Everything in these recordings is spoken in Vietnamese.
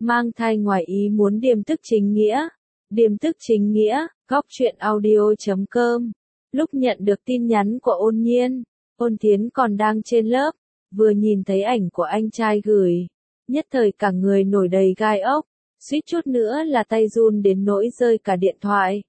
Mang thai ngoài ý muốn điềm tức chính nghĩa. Điềm tức chính nghĩa, góc truyện audio.com. Lúc nhận được tin nhắn của Ôn Nhiên, Ôn Thiến còn đang trên lớp, vừa nhìn thấy ảnh của anh trai gửi, nhất thời cả người nổi đầy gai ốc, suýt chút nữa là tay run đến nỗi rơi cả điện thoại.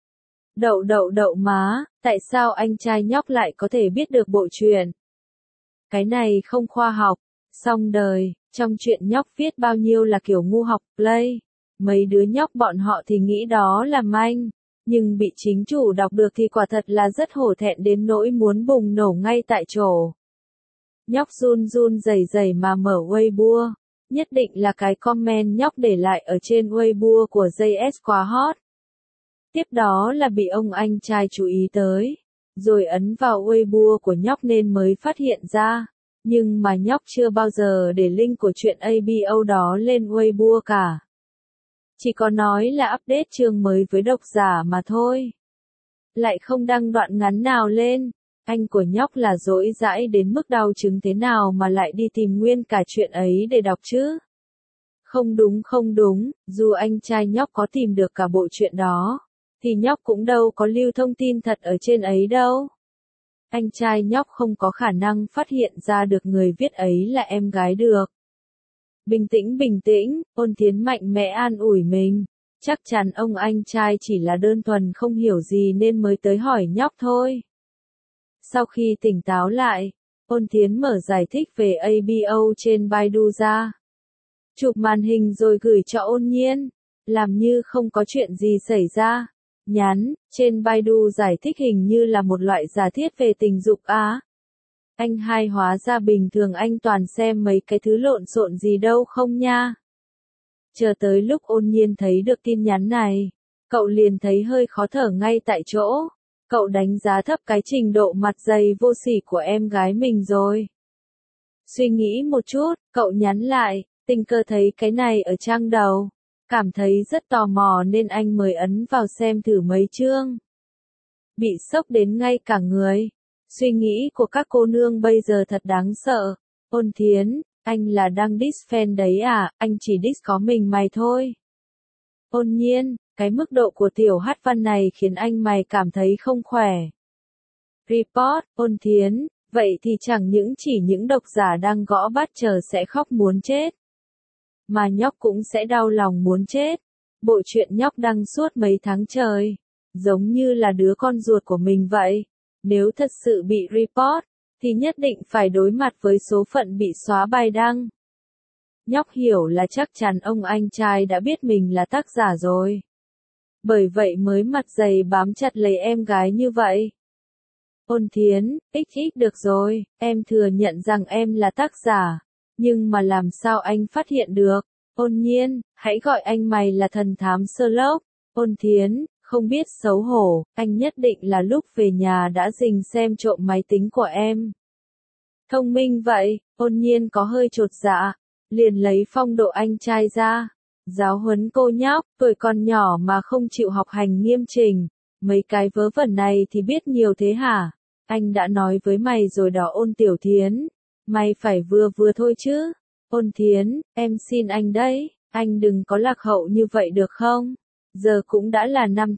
Đậu má, tại sao anh trai nhóc lại có thể biết được bộ truyện? Cái này không khoa học, xong đời, trong chuyện nhóc viết bao nhiêu là kiểu ngu học play. Mấy đứa nhóc bọn họ thì nghĩ đó là manh, nhưng bị chính chủ đọc được thì quả thật là rất hổ thẹn đến nỗi muốn bùng nổ ngay tại chỗ. Nhóc run run rẩy mà mở Weibo, nhất định là cái comment nhóc để lại ở trên Weibo của JS quá hot. Tiếp đó là bị ông anh trai chú ý tới, rồi ấn vào Weibo của nhóc nên mới phát hiện ra, nhưng mà nhóc chưa bao giờ để link của chuyện ABO đó lên Weibo cả. Chỉ có nói là update chương mới với độc giả mà thôi. Lại không đăng đoạn ngắn nào lên, anh của nhóc là dỗi dãi đến mức đau chứng thế nào mà lại đi tìm nguyên cả chuyện ấy để đọc chứ? Không đúng, dù anh trai nhóc có tìm được cả bộ chuyện đó, thì nhóc cũng đâu có lưu thông tin thật ở trên ấy đâu. Anh trai nhóc không có khả năng phát hiện ra được người viết ấy là em gái được. Bình tĩnh, Ôn Thiến mạnh mẽ an ủi mình. Chắc chắn ông anh trai chỉ là đơn thuần không hiểu gì nên mới tới hỏi nhóc thôi. Sau khi tỉnh táo lại, Ôn Thiến mở giải thích về ABO trên Baidu ra. Chụp màn hình rồi gửi cho Ôn Nhiên, làm như không có chuyện gì xảy ra. Nhắn, trên Baidu giải thích hình như là một loại giả thiết về tình dục á. Anh hai hóa ra bình thường anh toàn xem mấy cái thứ lộn xộn gì đâu không nha. Chờ tới lúc Ôn Nhiên thấy được tin nhắn này, cậu liền thấy hơi khó thở ngay tại chỗ. Cậu đánh giá thấp cái trình độ mặt dày vô sỉ của em gái mình rồi. Suy nghĩ một chút, cậu nhắn lại, tình cờ thấy cái này ở trang đầu. Cảm thấy rất tò mò nên anh mới ấn vào xem thử mấy chương. Bị sốc đến ngay cả người. Suy nghĩ của các cô nương bây giờ thật đáng sợ. Ôn Thiến, anh là đang diss fan đấy à, anh chỉ diss có mình mày thôi. Ôn Nhiên, cái mức độ của tiểu hát văn này khiến anh mày cảm thấy không khỏe. Report, Ôn Thiến, vậy thì chẳng những chỉ những độc giả đang gõ bát chờ sẽ khóc muốn chết, mà nhóc cũng sẽ đau lòng muốn chết. Bộ truyện nhóc đăng suốt mấy tháng trời, giống như là đứa con ruột của mình vậy. Nếu thật sự bị report, thì nhất định phải đối mặt với số phận bị xóa bài đăng. Nhóc hiểu là chắc chắn ông anh trai đã biết mình là tác giả rồi. Bởi vậy mới mặt dày bám chặt lấy em gái như vậy. Ôn Thiến, XX được rồi, em thừa nhận rằng em là tác giả. Nhưng mà làm sao anh phát hiện được? Ôn Nhiên, hãy gọi anh mày là thần thám Sherlock. Ôn Thiến, không biết xấu hổ, anh nhất định là lúc về nhà đã rình xem trộm máy tính của em. Thông minh vậy, Ôn Nhiên có hơi chột dạ, liền lấy phong độ anh trai ra. Giáo huấn cô nhóc, tuổi còn nhỏ mà không chịu học hành nghiêm chỉnh. Mấy cái vớ vẩn này thì biết nhiều thế hả? Anh đã nói với mày rồi đó Ôn Tiểu Thiến. Mày phải vừa vừa thôi chứ. Ôn Thiến, em xin anh đấy, anh đừng có lạc hậu như vậy được không? Giờ cũng đã là năm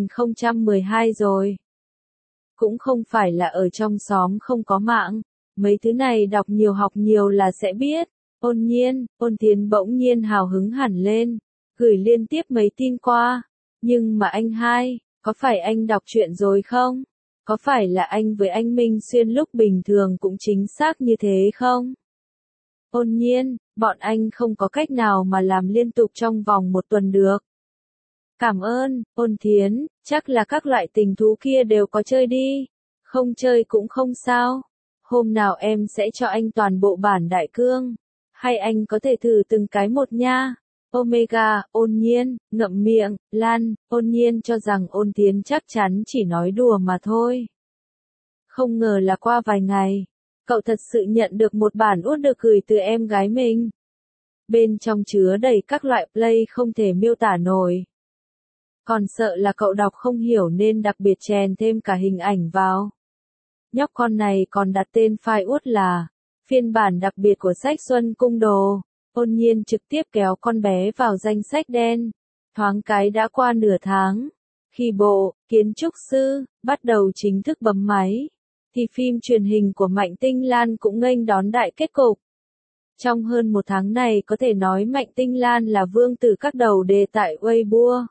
8012 rồi. Cũng không phải là ở trong xóm không có mạng. Mấy thứ này đọc nhiều học nhiều là sẽ biết. Ôn Nhiên, Ôn Thiến bỗng nhiên hào hứng hẳn lên, gửi liên tiếp mấy tin qua. Nhưng mà anh hai, có phải anh đọc truyện rồi không? Có phải là anh với anh Minh Xuyên lúc bình thường cũng chính xác như thế không? Ôn Nhiên, bọn anh không có cách nào mà làm liên tục trong vòng một tuần được. Cảm ơn, Ôn Thiến, chắc là các loại tình thú kia đều có chơi đi. Không chơi cũng không sao. Hôm nào em sẽ cho anh toàn bộ bản đại cương. Hay anh có thể thử từng cái một nha. Omega, Ôn Nhiên, ngậm miệng, Lan, Ôn Nhiên cho rằng Ôn Thiến chắc chắn chỉ nói đùa mà thôi. Không ngờ là qua vài ngày, cậu thật sự nhận được một bản út được gửi từ em gái mình. Bên trong chứa đầy các loại play không thể miêu tả nổi. Còn sợ là cậu đọc không hiểu nên đặc biệt chèn thêm cả hình ảnh vào. Nhóc con này còn đặt tên file út là phiên bản đặc biệt của sách Xuân Cung Đồ. Ôn Nhiên trực tiếp kéo con bé vào danh sách đen. Thoáng cái đã qua nửa tháng. Khi bộ, kiến trúc sư, bắt đầu chính thức bấm máy, thì phim truyền hình của Mạnh Tinh Lan cũng nghênh đón đại kết cục. Trong hơn một tháng này có thể nói Mạnh Tinh Lan là vương tử các đầu đề tại Weibo.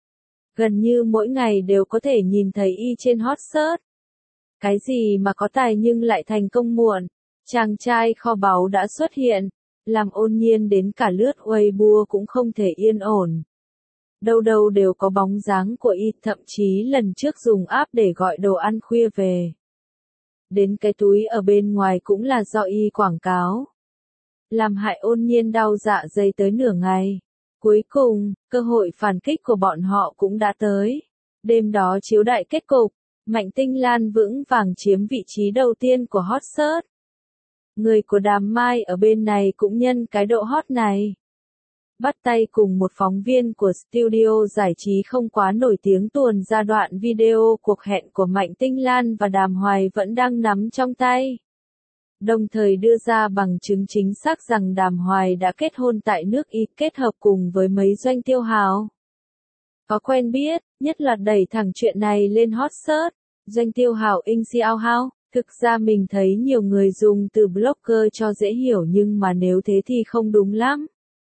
Gần như mỗi ngày đều có thể nhìn thấy y trên hot search. Cái gì mà có tài nhưng lại thành công muộn, chàng trai kho báu đã xuất hiện, làm Ôn Nhiên đến cả lướt Weibo cũng không thể yên ổn. Đâu đâu đều có bóng dáng của y, thậm chí lần trước dùng app để gọi đồ ăn khuya về. Đến cái túi ở bên ngoài cũng là do y quảng cáo. Làm hại Ôn Nhiên đau dạ dày tới nửa ngày. Cuối cùng, cơ hội phản kích của bọn họ cũng đã tới. Đêm đó chiếu đại kết cục, Mạnh Tinh Lan vững vàng chiếm vị trí đầu tiên của hot search. Người của Đàm Mai ở bên này cũng nhân cái độ hot này. Bắt tay cùng một phóng viên của studio giải trí không quá nổi tiếng tuồn ra đoạn video cuộc hẹn của Mạnh Tinh Lan và Đàm Hoài vẫn đang nắm trong tay. Đồng thời đưa ra bằng chứng chính xác rằng Đàm Hoài đã kết hôn tại nước Y, kết hợp cùng với mấy doanh tiêu hào. Có quen biết, nhất là đẩy thẳng chuyện này lên hot search, doanh tiêu hào In Xiao Hao. Thực ra mình thấy nhiều người dùng từ blogger cho dễ hiểu nhưng mà nếu thế thì không đúng lắm.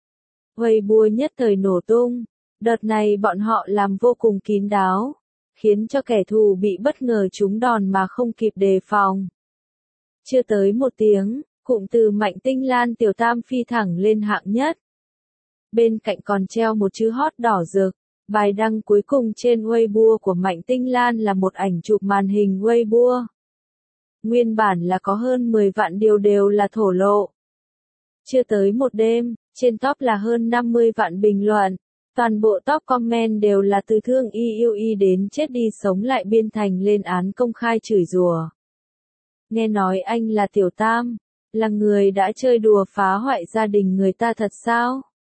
Weibo nhất thời nổ tung, đợt này bọn họ làm vô cùng kín đáo, khiến cho kẻ thù bị bất ngờ trúng đòn mà không kịp đề phòng. Chưa tới một tiếng, cụm từ Mạnh Tinh Lan tiểu tam phi thẳng lên hạng nhất. Bên cạnh còn treo một chữ hot đỏ rực, bài đăng cuối cùng trên Weibo của Mạnh Tinh Lan là một ảnh chụp màn hình Weibo. Nguyên bản là có hơn 10 vạn điều đều là thổ lộ. Chưa tới một đêm, trên top là hơn 50 vạn bình luận. Toàn bộ top comment đều là từ thương y yêu y đến chết đi sống lại biên thành lên án công khai chửi rủa. Nghe nói anh là tiểu tam, là người đã chơi đùa phá hoại gia đình người ta thật sao?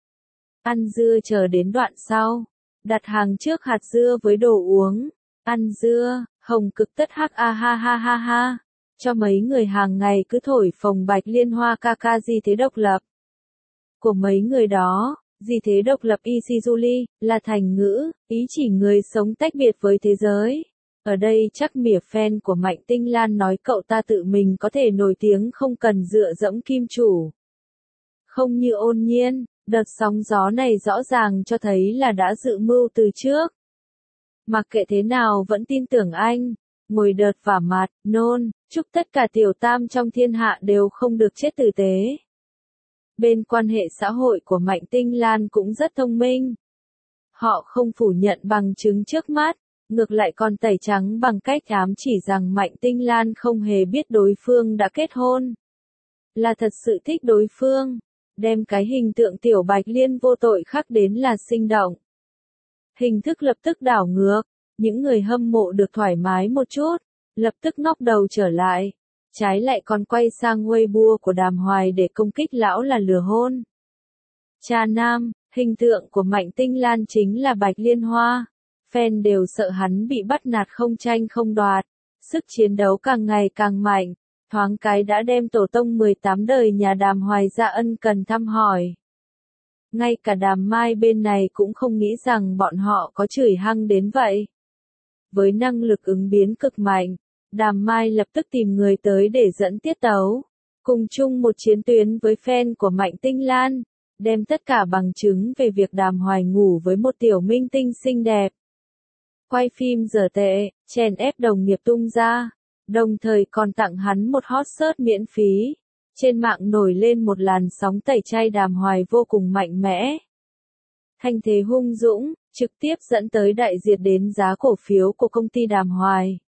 Ăn dưa chờ đến đoạn sau. Đặt hàng trước hạt dưa với đồ uống. Ăn dưa, hồng cực tất hắc a ha ha ha ha. Cho mấy người hàng ngày cứ thổi phồng Bạch Liên Hoa ca ca gì thế độc lập. Của mấy người đó, gì thế độc lập Ishizuli, là thành ngữ, ý chỉ người sống tách biệt với thế giới. Ở đây chắc mỉa fan của Mạnh Tinh Lan nói cậu ta tự mình có thể nổi tiếng không cần dựa dẫm kim chủ. Không như Ôn Nhiên, đợt sóng gió này rõ ràng cho thấy là đã dự mưu từ trước. Mặc kệ thế nào vẫn tin tưởng anh. Ngồi đợt vả mặt, nôn, chúc tất cả tiểu tam trong thiên hạ đều không được chết tử tế. Bên quan hệ xã hội của Mạnh Tinh Lan cũng rất thông minh. Họ không phủ nhận bằng chứng trước mắt, ngược lại còn tẩy trắng bằng cách ám chỉ rằng Mạnh Tinh Lan không hề biết đối phương đã kết hôn. Là thật sự thích đối phương, đem cái hình tượng tiểu Bạch Liên vô tội khắc đến là sinh động. Hình thức lập tức đảo ngược. Những người hâm mộ được thoải mái một chút, lập tức ngóc đầu trở lại. Trái lại còn quay sang Weibo của Đàm Hoài để công kích lão là lừa hôn. Cha nam, hình tượng của Mạnh Tinh Lan chính là Bạch Liên Hoa. Fan đều sợ hắn bị bắt nạt không tranh không đoạt. Sức chiến đấu càng ngày càng mạnh. Thoáng cái đã đem tổ tông 18 đời nhà Đàm Hoài ra ân cần thăm hỏi. Ngay cả Đàm Mai bên này cũng không nghĩ rằng bọn họ có chửi hăng đến vậy. Với năng lực ứng biến cực mạnh, Đàm Mai lập tức tìm người tới để dẫn tiết tấu, cùng chung một chiến tuyến với fan của Mạnh Tinh Lan, đem tất cả bằng chứng về việc Đàm Hoài ngủ với một tiểu minh tinh xinh đẹp. Quay phim dở tệ, chèn ép đồng nghiệp tung ra, đồng thời còn tặng hắn một hot search miễn phí. Trên mạng nổi lên một làn sóng tẩy chay Đàm Hoài vô cùng mạnh mẽ. Thanh thế hung dũng, trực tiếp dẫn tới đại diệt đến giá cổ phiếu của công ty Đàm Hoài.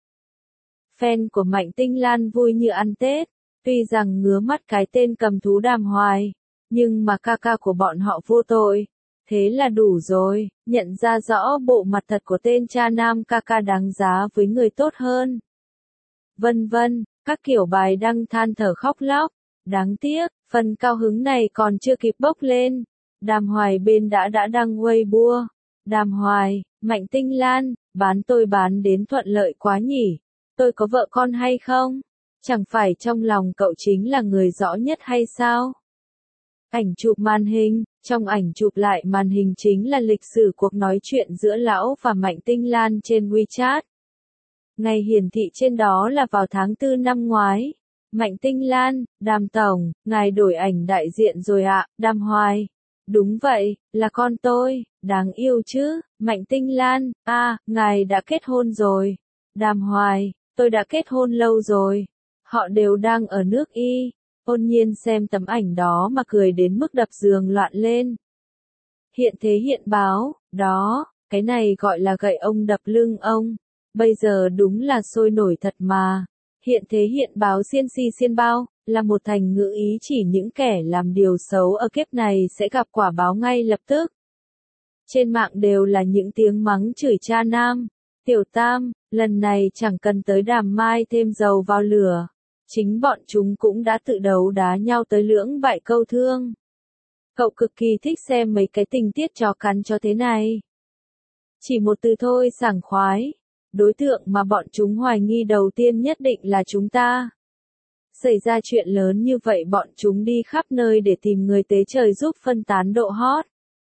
Fan của Mạnh Tinh Lan vui như ăn Tết, tuy rằng ngứa mắt cái tên cầm thú Đàm Hoài, nhưng mà ca ca của bọn họ vô tội. Thế là đủ rồi, nhận ra rõ bộ mặt thật của tên cha nam ca ca đáng giá với người tốt hơn. Vân vân, các kiểu bài đăng than thở khóc lóc. Đáng tiếc, phần cao hứng này còn chưa kịp bốc lên. Đàm Hoài bên đã đăng Weibo. Đàm Hoài, Mạnh Tinh Lan, bán tôi bán đến thuận lợi quá nhỉ. Tôi có vợ con hay không? Chẳng phải trong lòng cậu chính là người rõ nhất hay sao? Ảnh chụp màn hình, trong ảnh chụp lại màn hình chính là lịch sử cuộc nói chuyện giữa lão và Mạnh Tinh Lan trên WeChat. Ngày hiển thị trên đó là vào tháng 4 năm ngoái. Mạnh Tinh Lan, Đàm Tổng, ngài đổi ảnh đại diện rồi ạ, Đàm Hoài. Đúng vậy, là con tôi, đáng yêu chứ, Mạnh Tinh Lan, ngài đã kết hôn rồi. Đàm Hoài, tôi đã kết hôn lâu rồi. Họ đều đang ở nước Y. Ôn Nhiên xem tấm ảnh đó mà cười đến mức đập giường loạn lên. Hiện thế hiện báo, đó, cái này gọi là gậy ông đập lưng ông. Bây giờ đúng là sôi nổi thật mà. Hiện thế hiện báo xiên si xiên bao, là một thành ngữ ý chỉ những kẻ làm điều xấu ở kiếp này sẽ gặp quả báo ngay lập tức. Trên mạng đều là những tiếng mắng chửi cha nam. Tiểu Tam, lần này chẳng cần tới Đàm Mai thêm dầu vào lửa. Chính bọn chúng cũng đã tự đấu đá nhau tới lưỡng bại câu thương. Cậu cực kỳ thích xem mấy cái tình tiết chó cắn cho thế này. Chỉ một từ thôi, sảng khoái. Đối tượng mà bọn chúng hoài nghi đầu tiên nhất định là chúng ta. Xảy ra chuyện lớn như vậy bọn chúng đi khắp nơi để tìm người tế trời giúp phân tán độ hot.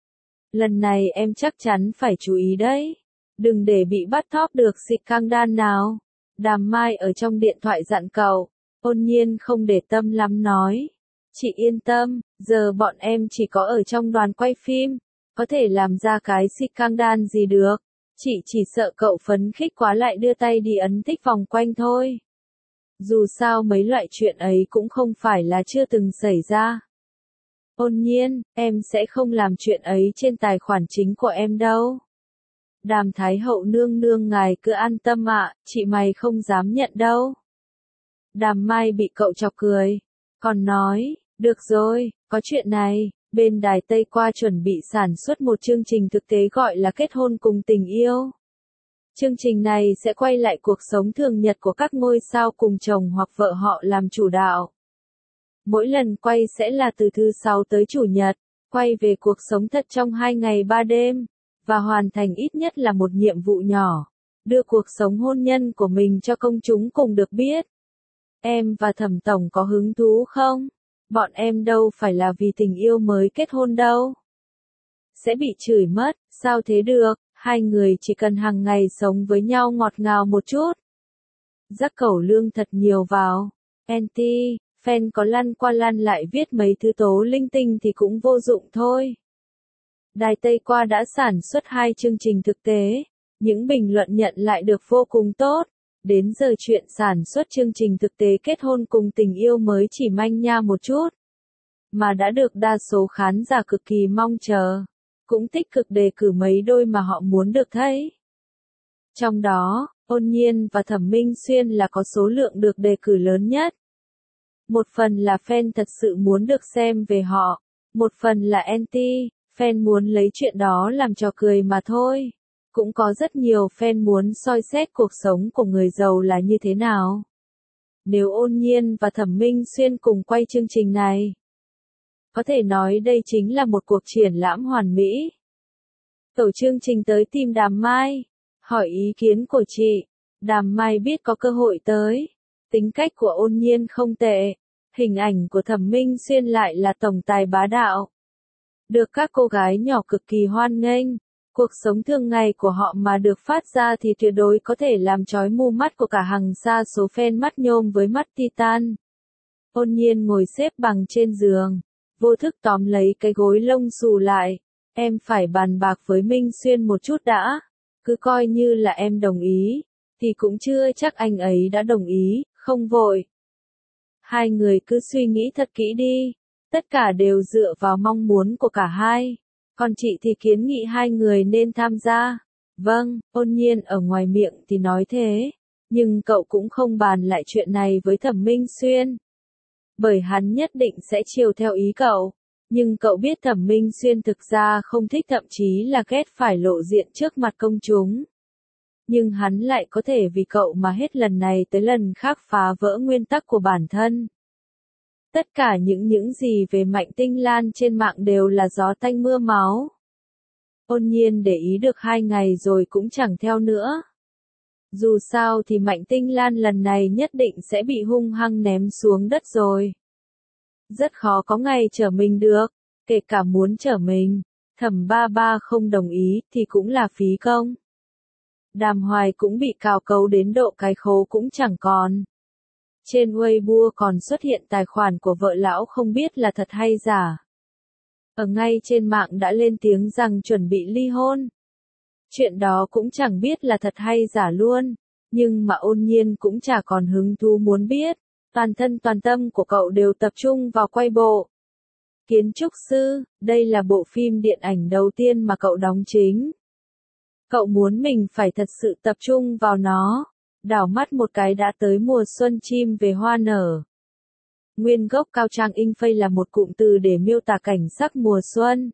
Lần này em chắc chắn phải chú ý đấy. Đừng để bị bắt thóp được xịt căng đan nào. Đàm Mai ở trong điện thoại dặn cậu. Ôn Nhiên không để tâm lắm nói. Chị yên tâm, giờ bọn em chỉ có ở trong đoàn quay phim. Có thể làm ra cái xịt căng đan gì được. Chị chỉ sợ cậu phấn khích quá lại đưa tay đi ấn thích vòng quanh thôi. Dù sao mấy loại chuyện ấy cũng không phải là chưa từng xảy ra. Ôn Nhiên, em sẽ không làm chuyện ấy trên tài khoản chính của em đâu. Đàm Thái Hậu nương nương ngài cứ an tâm ạ, chị mày không dám nhận đâu. Đàm Mai bị cậu chọc cười. Còn nói, được rồi, có chuyện này, bên Đài Tây Qua chuẩn bị sản xuất một chương trình thực tế gọi là Kết hôn cùng tình yêu. Chương trình này sẽ quay lại cuộc sống thường nhật của các ngôi sao cùng chồng hoặc vợ họ làm chủ đạo. Mỗi lần quay sẽ là từ thứ Sáu tới Chủ nhật, quay về cuộc sống thật trong 2 ngày 3 đêm, và hoàn thành ít nhất là một nhiệm vụ nhỏ, đưa cuộc sống hôn nhân của mình cho công chúng cùng được biết. Em và Thẩm Tổng có hứng thú không? Bọn em đâu phải là vì tình yêu mới kết hôn đâu. Sẽ bị chửi mất, sao thế được, hai người chỉ cần hàng ngày sống với nhau ngọt ngào một chút. Rắc cẩu lương thật nhiều vào. Anti, fan có lăn qua lăn lại viết mấy thứ tố linh tinh thì cũng vô dụng thôi. Đài Tây Qua đã sản xuất 2 chương trình thực tế. Những bình luận nhận lại được vô cùng tốt. Đến giờ chuyện sản xuất chương trình thực tế kết hôn cùng tình yêu mới chỉ manh nha một chút. Mà đã được đa số khán giả cực kỳ mong chờ. Cũng tích cực đề cử mấy đôi mà họ muốn được thấy. Trong đó, Ôn Nhiên và Thẩm Minh Xuyên là có số lượng được đề cử lớn nhất. Một phần là fan thật sự muốn được xem về họ. Một phần là anti, fan muốn lấy chuyện đó làm trò cười mà thôi. Cũng có rất nhiều fan muốn soi xét cuộc sống của người giàu là như thế nào. Nếu Ôn Nhiên và Thẩm Minh Xuyên cùng quay chương trình này, có thể nói đây chính là một cuộc triển lãm hoàn mỹ. Tổ chương trình tới tìm Đàm Mai, hỏi ý kiến của chị. Đàm Mai biết có cơ hội tới. Tính cách của Ôn Nhiên không tệ. Hình ảnh của Thẩm Minh Xuyên lại là tổng tài bá đạo. Được các cô gái nhỏ cực kỳ hoan nghênh. Cuộc sống thường ngày của họ mà được phát ra thì tuyệt đối có thể làm chói mù mắt của cả hàng sa số fan mắt nhôm với mắt titan. Ôn Nhiên ngồi xếp bằng trên giường, vô thức tóm lấy cái gối lông xù lại. Em phải bàn bạc với Minh Xuyên một chút đã. Cứ coi như là em đồng ý, thì cũng chưa chắc anh ấy đã đồng ý, không vội. Hai người cứ suy nghĩ thật kỹ đi. Tất cả đều dựa vào mong muốn của cả hai. Còn chị thì kiến nghị hai người nên tham gia. Vâng, Ôn Nhiên ở ngoài miệng thì nói thế. Nhưng cậu cũng không bàn lại chuyện này với Thẩm Minh Xuyên. Bởi hắn nhất định sẽ chiều theo ý cậu. Nhưng cậu biết Thẩm Minh Xuyên thực ra không thích, thậm chí là ghét phải lộ diện trước mặt công chúng. Nhưng hắn lại có thể vì cậu mà hết lần này tới lần khác phá vỡ nguyên tắc của bản thân. Tất cả những gì về Mạnh Tinh Lan trên mạng đều là gió tanh mưa máu. Ôn Nhiên để ý được 2 ngày rồi cũng chẳng theo nữa. Dù sao thì Mạnh Tinh Lan lần này nhất định sẽ bị hung hăng ném xuống đất rồi. Rất khó có ngày trở mình được, kể cả muốn trở mình. Thẩm ba ba không đồng ý thì cũng là phí công. Đàm Hoài cũng bị cào cấu đến độ cái khố cũng chẳng còn. Trên Weibo còn xuất hiện tài khoản của vợ lão không biết là thật hay giả. Ở ngay trên mạng đã lên tiếng rằng chuẩn bị ly hôn. Chuyện đó cũng chẳng biết là thật hay giả luôn, nhưng mà Ôn Nhiên cũng chả còn hứng thú muốn biết. Toàn thân toàn tâm của cậu đều tập trung vào quay bộ Kiến trúc sư, đây là bộ phim điện ảnh đầu tiên mà cậu đóng chính. Cậu muốn mình phải thật sự tập trung vào nó. Đảo mắt một cái đã tới mùa xuân chim về hoa nở. Nguyên gốc Cao Trang In Phây là một cụm từ để miêu tả cảnh sắc mùa xuân.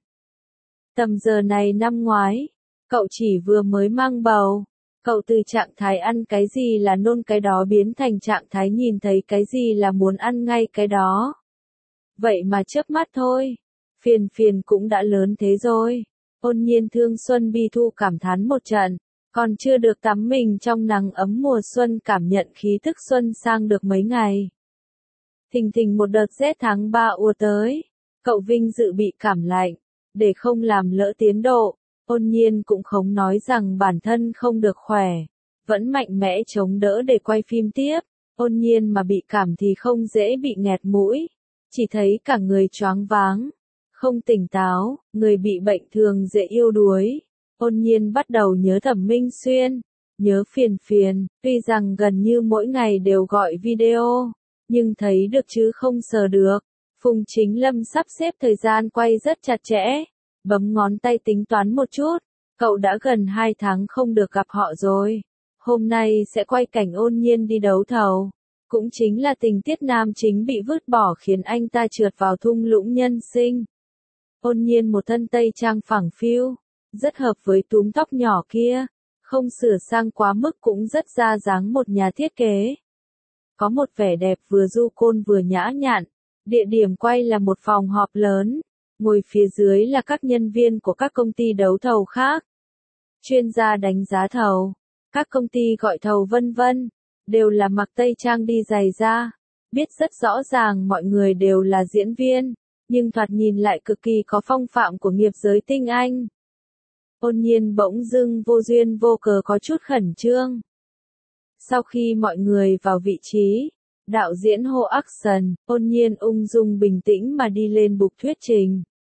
Tầm giờ này năm ngoái, cậu chỉ vừa mới mang bầu. Cậu từ trạng thái ăn cái gì là nôn cái đó biến thành trạng thái nhìn thấy cái gì là muốn ăn ngay cái đó. Vậy mà chớp mắt thôi, phiền phiền cũng đã lớn thế rồi. Ôn Nhiên thương xuân bi thu cảm thán một trận, còn chưa được tắm mình trong nắng ấm mùa xuân cảm nhận khí thức xuân sang được mấy ngày. Thình thình một đợt rét tháng 3 ùa tới, cậu vinh dự bị cảm lạnh, để không làm lỡ tiến độ. Ôn Nhiên cũng không nói rằng bản thân không được khỏe, vẫn mạnh mẽ chống đỡ để quay phim tiếp. Ôn Nhiên mà bị cảm thì không dễ bị nghẹt mũi, chỉ thấy cả người choáng váng, không tỉnh táo, người bị bệnh thường dễ yếu đuối. Ôn Nhiên bắt đầu nhớ Thẩm Minh Xuyên, nhớ Phiền Phiền, tuy rằng gần như mỗi ngày đều gọi video, nhưng thấy được chứ không sờ được. Phùng Chính Lâm sắp xếp thời gian quay rất chặt chẽ. Bấm ngón tay tính toán một chút, cậu đã gần 2 tháng không được gặp họ rồi. Hôm nay sẽ quay cảnh Ôn Nhiên đi đấu thầu. Cũng chính là tình tiết nam chính bị vứt bỏ khiến anh ta trượt vào thung lũng nhân sinh. Ôn Nhiên một thân tây trang phẳng phiu, rất hợp với túm tóc nhỏ kia, không sửa sang quá mức cũng rất ra dáng một nhà thiết kế. Có một vẻ đẹp vừa du côn vừa nhã nhặn. Địa điểm quay là một phòng họp lớn. Ngồi phía dưới là các nhân viên của các công ty đấu thầu khác. Chuyên gia đánh giá thầu, các công ty gọi thầu vân vân, đều là mặc tây trang đi giày da. Biết rất rõ ràng mọi người đều là diễn viên, nhưng thoạt nhìn lại cực kỳ có phong phạm của nghiệp giới tinh anh. Ôn Nhiên bỗng dưng vô duyên vô cớ có chút khẩn trương. Sau khi mọi người vào vị trí, đạo diễn hô action, Ôn Nhiên ung dung bình tĩnh mà đi lên bục thuyết trình.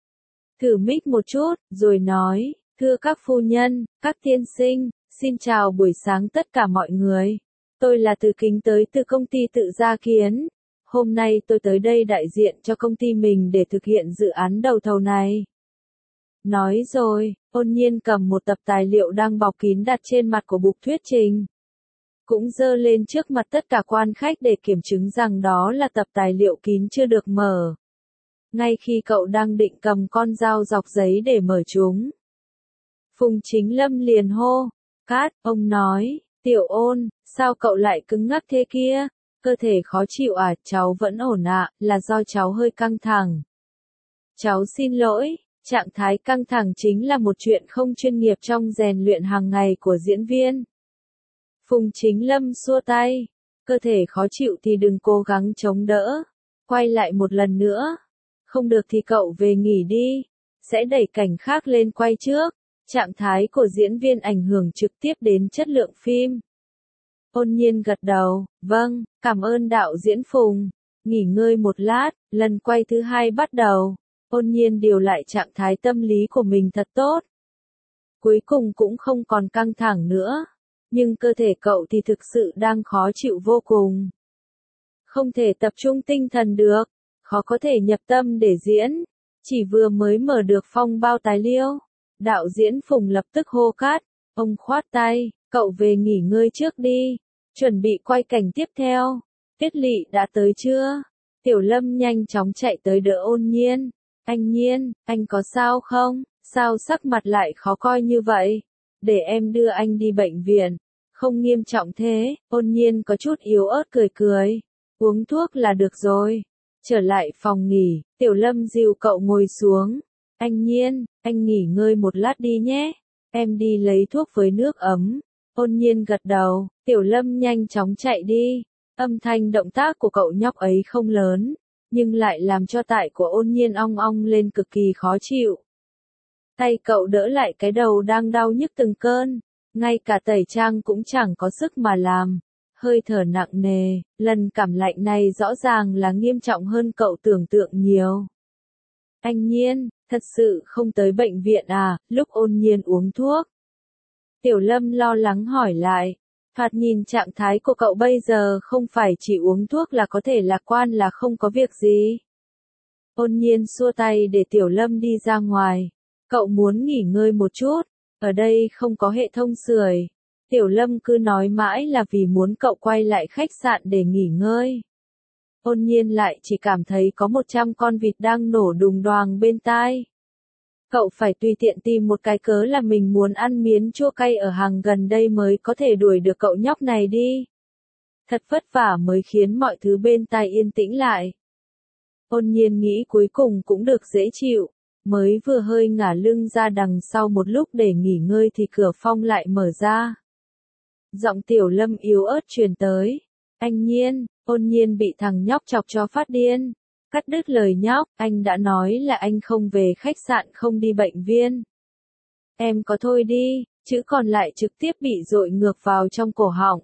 Thử mic một chút, rồi nói, thưa các phu nhân, các tiên sinh, xin chào buổi sáng tất cả mọi người. Tôi là Từ Kính tới từ công ty Tự Gia Kiến. Hôm nay tôi tới đây đại diện cho công ty mình để thực hiện dự án đấu thầu này. Nói rồi, Ôn Nhiên cầm một tập tài liệu đang bọc kín đặt trên mặt của bục thuyết trình. Cũng giơ lên trước mặt tất cả quan khách để kiểm chứng rằng đó là tập tài liệu kín chưa được mở. Ngay khi cậu đang định cầm con dao dọc giấy để mở chúng, Phùng Chính Lâm liền hô, cát, ông nói, Tiểu Ôn, sao cậu lại cứng ngắc thế kia, cơ thể khó chịu à, cháu vẫn ổn ạ, là do cháu hơi căng thẳng. Cháu xin lỗi, trạng thái căng thẳng chính là một chuyện không chuyên nghiệp trong rèn luyện hàng ngày của diễn viên. Phùng Chính Lâm xua tay, cơ thể khó chịu thì đừng cố gắng chống đỡ, quay lại một lần nữa. Không được thì cậu về nghỉ đi, sẽ đẩy cảnh khác lên quay trước. Trạng thái của diễn viên ảnh hưởng trực tiếp đến chất lượng phim. Ôn Nhiên gật đầu, vâng, cảm ơn đạo diễn Phùng. Nghỉ ngơi một lát, lần quay thứ 2 bắt đầu. Ôn Nhiên điều lại trạng thái tâm lý của mình thật tốt. Cuối cùng cũng không còn căng thẳng nữa. Nhưng cơ thể cậu thì thực sự đang khó chịu vô cùng. Không thể tập trung tinh thần được, khó có thể nhập tâm để diễn. Chỉ vừa mới mở được phong bao tài liệu, đạo diễn Phùng lập tức hô cát, ông khoát tay, cậu về nghỉ ngơi trước đi, chuẩn bị quay cảnh tiếp theo. Tiết Lị đã tới chưa? Tiểu Lâm nhanh chóng chạy tới đỡ Ôn Nhiên. Anh Nhiên, anh có sao không? Sao sắc mặt lại khó coi như vậy? Để em đưa anh đi bệnh viện. Không nghiêm trọng thế, Ôn Nhiên có chút yếu ớt cười cười. Uống thuốc là được rồi. Trở lại phòng nghỉ, Tiểu Lâm dìu cậu ngồi xuống. Anh Nhiên, anh nghỉ ngơi một lát đi nhé. Em đi lấy thuốc với nước ấm. Ôn Nhiên gật đầu, Tiểu Lâm nhanh chóng chạy đi. Âm thanh động tác của cậu nhóc ấy không lớn, nhưng lại làm cho tai của Ôn Nhiên ong ong lên cực kỳ khó chịu. Tay cậu đỡ lại cái đầu đang đau nhức từng cơn, ngay cả tẩy trang cũng chẳng có sức mà làm. Hơi thở nặng nề, lần cảm lạnh này rõ ràng là nghiêm trọng hơn cậu tưởng tượng nhiều. Anh Nhiên, thật sự không tới bệnh viện à? Lúc Ôn Nhiên uống thuốc, Tiểu Lâm lo lắng hỏi lại. Thoạt nhìn trạng thái của cậu bây giờ không phải chỉ uống thuốc là có thể lạc quan là không có việc gì. Ôn Nhiên xua tay để Tiểu Lâm đi ra ngoài. Cậu muốn nghỉ ngơi một chút, ở đây không có hệ thống sưởi. Tiểu Lâm cứ nói mãi là vì muốn cậu quay lại khách sạn để nghỉ ngơi. Ôn Nhiên lại chỉ cảm thấy có 100 con vịt đang nổ đùng đoàng bên tai. Cậu phải tùy tiện tìm một cái cớ là mình muốn ăn miến chua cay ở hàng gần đây mới có thể đuổi được cậu nhóc này đi. Thật vất vả mới khiến mọi thứ bên tai yên tĩnh lại. Ôn Nhiên nghĩ cuối cùng cũng được dễ chịu, mới vừa hơi ngả lưng ra đằng sau một lúc để nghỉ ngơi thì cửa phòng lại mở ra. Giọng Tiểu Lâm yếu ớt truyền tới. Anh Nhiên, Ôn Nhiên bị thằng nhóc chọc cho phát điên. Cắt đứt lời nhóc, anh đã nói là anh không về khách sạn không đi bệnh viện. Em có thôi đi, chữ còn lại trực tiếp bị dội ngược vào trong cổ họng.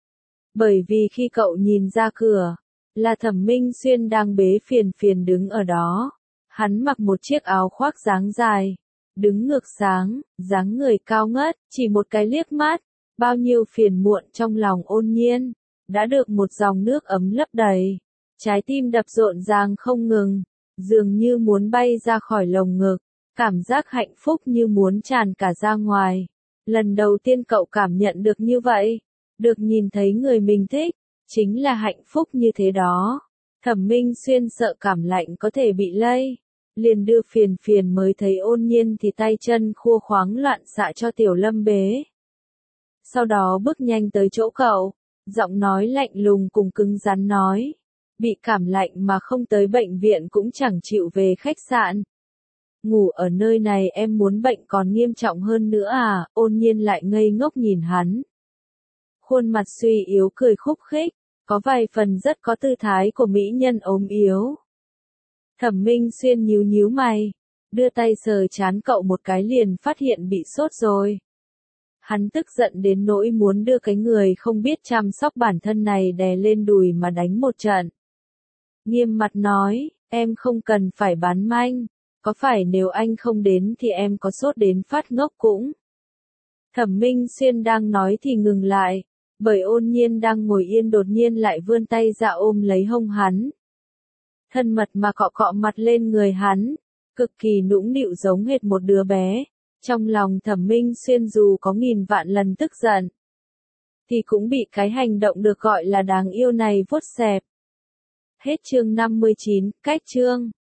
Bởi vì khi cậu nhìn ra cửa, là Thẩm Minh Xuyên đang bế phiền phiền đứng ở đó. Hắn mặc một chiếc áo khoác dáng dài, đứng ngược sáng, dáng người cao ngất, chỉ một cái liếc mắt, bao nhiêu phiền muộn trong lòng Ôn Nhiên, đã được một dòng nước ấm lấp đầy. Trái tim đập rộn ràng không ngừng, dường như muốn bay ra khỏi lồng ngực, cảm giác hạnh phúc như muốn tràn cả ra ngoài. Lần đầu tiên cậu cảm nhận được như vậy, được nhìn thấy người mình thích, chính là hạnh phúc như thế đó. Thẩm Minh Xuyên sợ cảm lạnh có thể bị lây, liền đưa phiền phiền mới thấy Ôn Nhiên thì tay chân khua khoáng loạn xạ cho Tiểu Lâm bế. Sau đó bước nhanh tới chỗ cậu, giọng nói lạnh lùng cùng cứng rắn nói. Bị cảm lạnh mà không tới bệnh viện cũng chẳng chịu về khách sạn. Ngủ ở nơi này em muốn bệnh còn nghiêm trọng hơn nữa à? Ôn Nhiên lại ngây ngốc nhìn hắn. Khuôn mặt suy yếu cười khúc khích, có vài phần rất có tư thái của mỹ nhân ốm yếu. Thẩm Minh Xuyên nhíu nhíu mày, đưa tay sờ trán cậu một cái liền phát hiện bị sốt rồi. Hắn tức giận đến nỗi muốn đưa cái người không biết chăm sóc bản thân này đè lên đùi mà đánh một trận. Nghiêm mặt nói, em không cần phải bán manh, có phải nếu anh không đến thì em có sốt đến phát ngốc cũng. Thẩm Minh Xuyên đang nói thì ngừng lại, bởi Ôn Nhiên đang ngồi yên đột nhiên lại vươn tay ra ôm lấy hông hắn. Thân mật mà cọ cọ mặt lên người hắn, cực kỳ nũng nịu giống hệt một đứa bé. Trong lòng Thẩm Minh Xuyên dù có nghìn vạn lần tức giận, thì cũng bị cái hành động được gọi là đáng yêu này vuốt xẹp. Hết chương 59, cách chương.